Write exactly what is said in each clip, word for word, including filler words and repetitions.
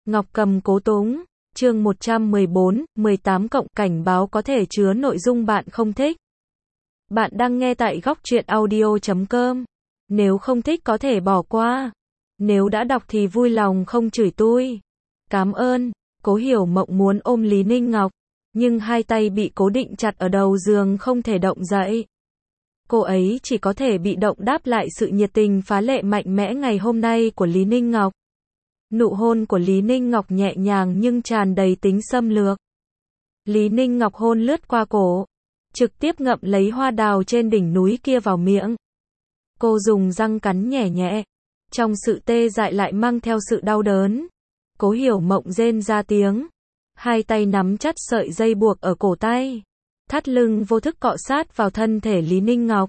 Ngọc Cầm Cố Túng, chương một trăm mười bốn, mười tám cộng, cảnh báo có thể chứa nội dung bạn không thích. Bạn đang nghe tại góc truyện audio chấm com. Nếu không thích có thể bỏ qua. Nếu đã đọc thì vui lòng không chửi tui. Cảm ơn. Cố Hiểu Mộng muốn ôm Lý Ninh Ngọc, nhưng hai tay bị cố định chặt ở đầu giường không thể động dậy. Cô ấy chỉ có thể bị động đáp lại sự nhiệt tình phá lệ mạnh mẽ ngày hôm nay của Lý Ninh Ngọc. Nụ hôn của Lý Ninh Ngọc nhẹ nhàng nhưng tràn đầy tính xâm lược. Lý Ninh Ngọc hôn lướt qua cổ, trực tiếp ngậm lấy hoa đào trên đỉnh núi kia vào miệng. Cô dùng răng cắn nhẹ nhẹ, trong sự tê dại lại mang theo sự đau đớn. Cố Hiểu Mộng rên ra tiếng, hai tay nắm chặt sợi dây buộc ở cổ tay, thắt lưng vô thức cọ sát vào thân thể Lý Ninh Ngọc.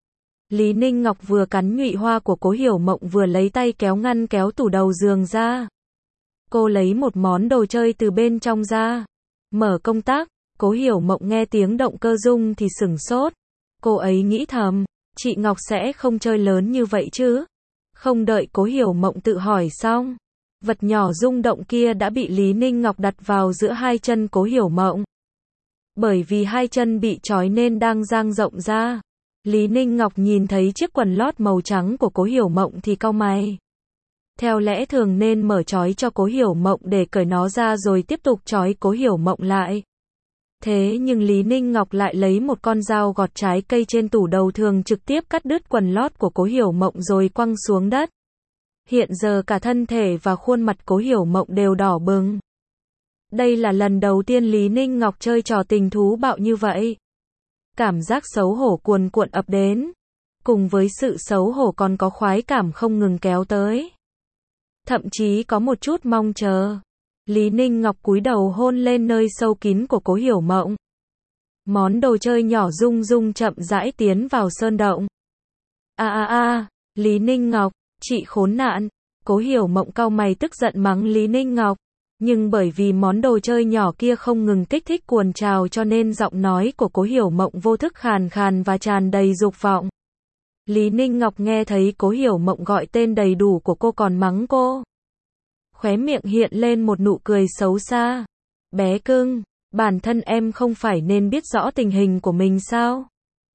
Lý Ninh Ngọc vừa cắn nhụy hoa của Cố Hiểu Mộng vừa lấy tay kéo ngăn kéo tủ đầu giường ra. Cô lấy một món đồ chơi từ bên trong ra, mở công tắc. Cố Hiểu Mộng nghe tiếng động cơ rung thì sửng sốt. Cô ấy nghĩ thầm, chị Ngọc sẽ không chơi lớn như vậy chứ. Không đợi Cố Hiểu Mộng tự hỏi xong, vật nhỏ rung động kia đã bị Lý Ninh Ngọc đặt vào giữa hai chân Cố Hiểu Mộng. Bởi vì hai chân bị trói nên đang dang rộng ra. Lý Ninh Ngọc nhìn thấy chiếc quần lót màu trắng của Cố Hiểu Mộng thì cau mày. Theo lẽ thường nên mở trói cho Cố Hiểu Mộng để cởi nó ra rồi tiếp tục trói Cố Hiểu Mộng lại. Thế nhưng Lý Ninh Ngọc lại lấy một con dao gọt trái cây trên tủ đầu thường trực tiếp cắt đứt quần lót của Cố Hiểu Mộng rồi quăng xuống đất. Hiện giờ cả thân thể và khuôn mặt Cố Hiểu Mộng đều đỏ bừng. Đây là lần đầu tiên Lý Ninh Ngọc chơi trò tình thú bạo như vậy. Cảm giác xấu hổ cuồn cuộn ập đến. Cùng với sự xấu hổ còn có khoái cảm không ngừng kéo tới. Thậm chí có một chút mong chờ. Lý Ninh Ngọc cúi đầu hôn lên nơi sâu kín của Cố Hiểu Mộng. Món đồ chơi nhỏ rung rung chậm rãi tiến vào sơn động. A a a, Lý Ninh Ngọc, chị khốn nạn. Cố Hiểu Mộng cau mày tức giận mắng Lý Ninh Ngọc. Nhưng bởi vì món đồ chơi nhỏ kia không ngừng kích thích cuồn trào cho nên giọng nói của Cố Hiểu Mộng vô thức khàn khàn và tràn đầy dục vọng. Lý Ninh Ngọc nghe thấy Cố Hiểu Mộng gọi tên đầy đủ của cô còn mắng cô. Khóe miệng hiện lên một nụ cười xấu xa. Bé cưng, bản thân em không phải nên biết rõ tình hình của mình sao?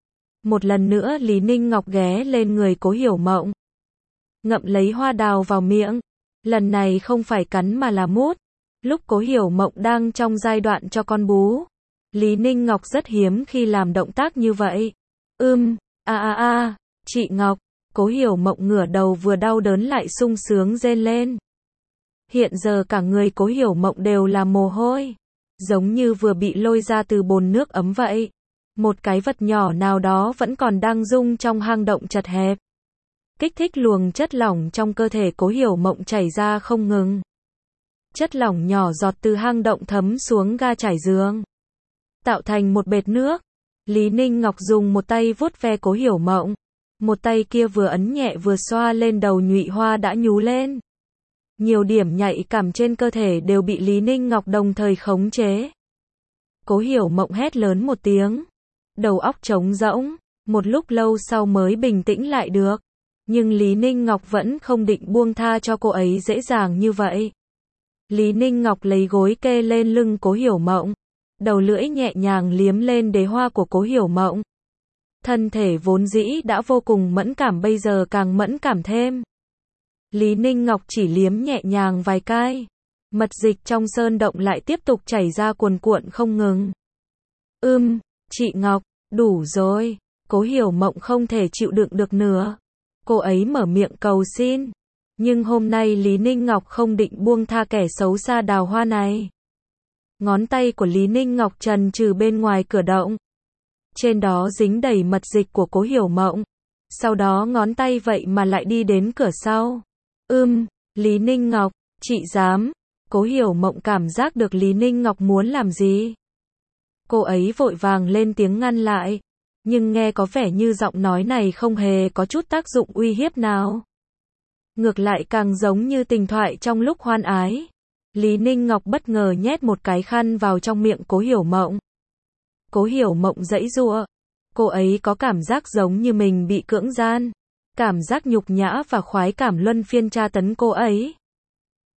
Một lần nữa Lý Ninh Ngọc ghé lên người Cố Hiểu Mộng, ngậm lấy hoa đào vào miệng. Lần này không phải cắn mà là mút. Lúc Cố Hiểu Mộng đang trong giai đoạn cho con bú, Lý Ninh Ngọc rất hiếm khi làm động tác như vậy. Ưm, a a a, chị Ngọc. Cố Hiểu Mộng ngửa đầu vừa đau đớn lại sung sướng rên lên. Hiện giờ cả người Cố Hiểu Mộng đều là mồ hôi, giống như vừa bị lôi ra từ bồn nước ấm vậy. Một cái vật nhỏ nào đó vẫn còn đang rung trong hang động chật hẹp, kích thích luồng chất lỏng trong cơ thể Cố Hiểu Mộng chảy ra không ngừng. Chất lỏng nhỏ giọt từ hang động thấm xuống ga trải giường, tạo thành một bệt nước. Lý Ninh Ngọc dùng một tay vuốt ve Cố Hiểu Mộng, một tay kia vừa ấn nhẹ vừa xoa lên đầu nhụy hoa đã nhú lên. Nhiều điểm nhạy cảm trên cơ thể đều bị Lý Ninh Ngọc đồng thời khống chế. Cố Hiểu Mộng hét lớn một tiếng, đầu óc trống rỗng, một lúc lâu sau mới bình tĩnh lại được. Nhưng Lý Ninh Ngọc vẫn không định buông tha cho cô ấy dễ dàng như vậy. Lý Ninh Ngọc lấy gối kê lên lưng Cố Hiểu Mộng, đầu lưỡi nhẹ nhàng liếm lên đế hoa của Cố Hiểu Mộng. Thân thể vốn dĩ đã vô cùng mẫn cảm bây giờ càng mẫn cảm thêm. Lý Ninh Ngọc chỉ liếm nhẹ nhàng vài cái, mật dịch trong sơn động lại tiếp tục chảy ra cuồn cuộn không ngừng. Ưm, chị Ngọc, đủ rồi. Cố Hiểu Mộng không thể chịu đựng được nữa. Cô ấy mở miệng cầu xin. Nhưng hôm nay Lý Ninh Ngọc không định buông tha kẻ xấu xa đào hoa này. Ngón tay của Lý Ninh Ngọc trần trừ bên ngoài cửa động. Trên đó dính đầy mật dịch của Cố Hiểu Mộng. Sau đó ngón tay vậy mà lại đi đến cửa sau. Ưm, Lý Ninh Ngọc, chị dám. Cố Hiểu Mộng cảm giác được Lý Ninh Ngọc muốn làm gì. Cô ấy vội vàng lên tiếng ngăn lại. Nhưng nghe có vẻ như giọng nói này không hề có chút tác dụng uy hiếp nào. Ngược lại càng giống như tình thoại trong lúc hoan ái. Lý Ninh Ngọc bất ngờ nhét một cái khăn vào trong miệng Cố Hiểu Mộng. Cố Hiểu Mộng giãy giụa. Cô ấy có cảm giác giống như mình bị cưỡng gian. Cảm giác nhục nhã và khoái cảm luân phiên tra tấn cô ấy.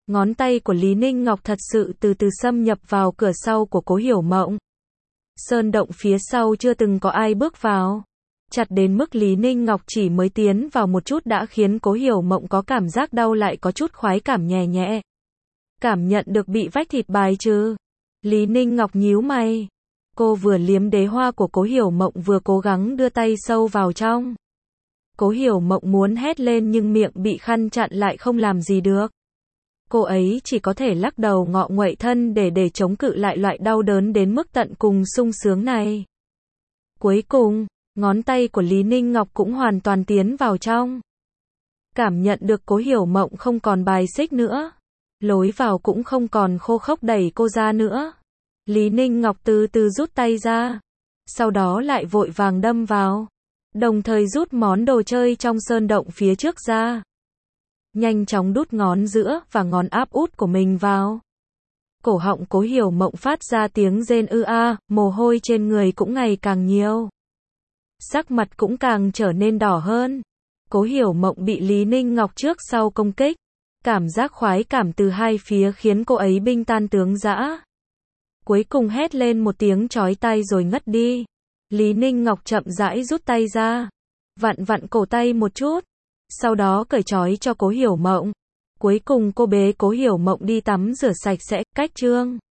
Ngón tay của Lý Ninh Ngọc thật sự từ từ xâm nhập vào cửa sau của Cố Hiểu Mộng. Sơn động phía sau chưa từng có ai bước vào. Chặt đến mức Lý Ninh Ngọc chỉ mới tiến vào một chút đã khiến Cố Hiểu Mộng có cảm giác đau lại có chút khoái cảm nhẹ nhẹ. Cảm nhận được bị vách thịt bài trừ. Lý Ninh Ngọc nhíu mày. Cô vừa liếm đế hoa của Cố Hiểu Mộng vừa cố gắng đưa tay sâu vào trong. Cố Hiểu Mộng muốn hét lên nhưng miệng bị khăn chặn lại không làm gì được. Cô ấy chỉ có thể lắc đầu ngọ nguậy thân để để chống cự lại loại đau đớn đến mức tận cùng sung sướng này. Cuối cùng, ngón tay của Lý Ninh Ngọc cũng hoàn toàn tiến vào trong. Cảm nhận được Cố Hiểu Mộng không còn bài xích nữa. Lối vào cũng không còn khô khốc đẩy cô ra nữa. Lý Ninh Ngọc từ từ rút tay ra. Sau đó lại vội vàng đâm vào. Đồng thời rút món đồ chơi trong sơn động phía trước ra. Nhanh chóng đút ngón giữa và ngón áp út của mình vào. Cổ họng Cố Hiểu Mộng phát ra tiếng rên ư a, mồ hôi trên người cũng ngày càng nhiều. Sắc mặt cũng càng trở nên đỏ hơn. Cố Hiểu Mộng bị Lý Ninh Ngọc trước sau công kích. Cảm giác khoái cảm từ hai phía khiến cô ấy binh tan tướng dã. Cuối cùng hét lên một tiếng chói tai rồi ngất đi. Lý Ninh Ngọc chậm rãi rút tay ra. Vặn vặn cổ tay một chút. Sau đó cởi trói cho Cố Hiểu Mộng. Cuối cùng cô bế Cố Hiểu Mộng đi tắm rửa sạch sẽ, cách chương.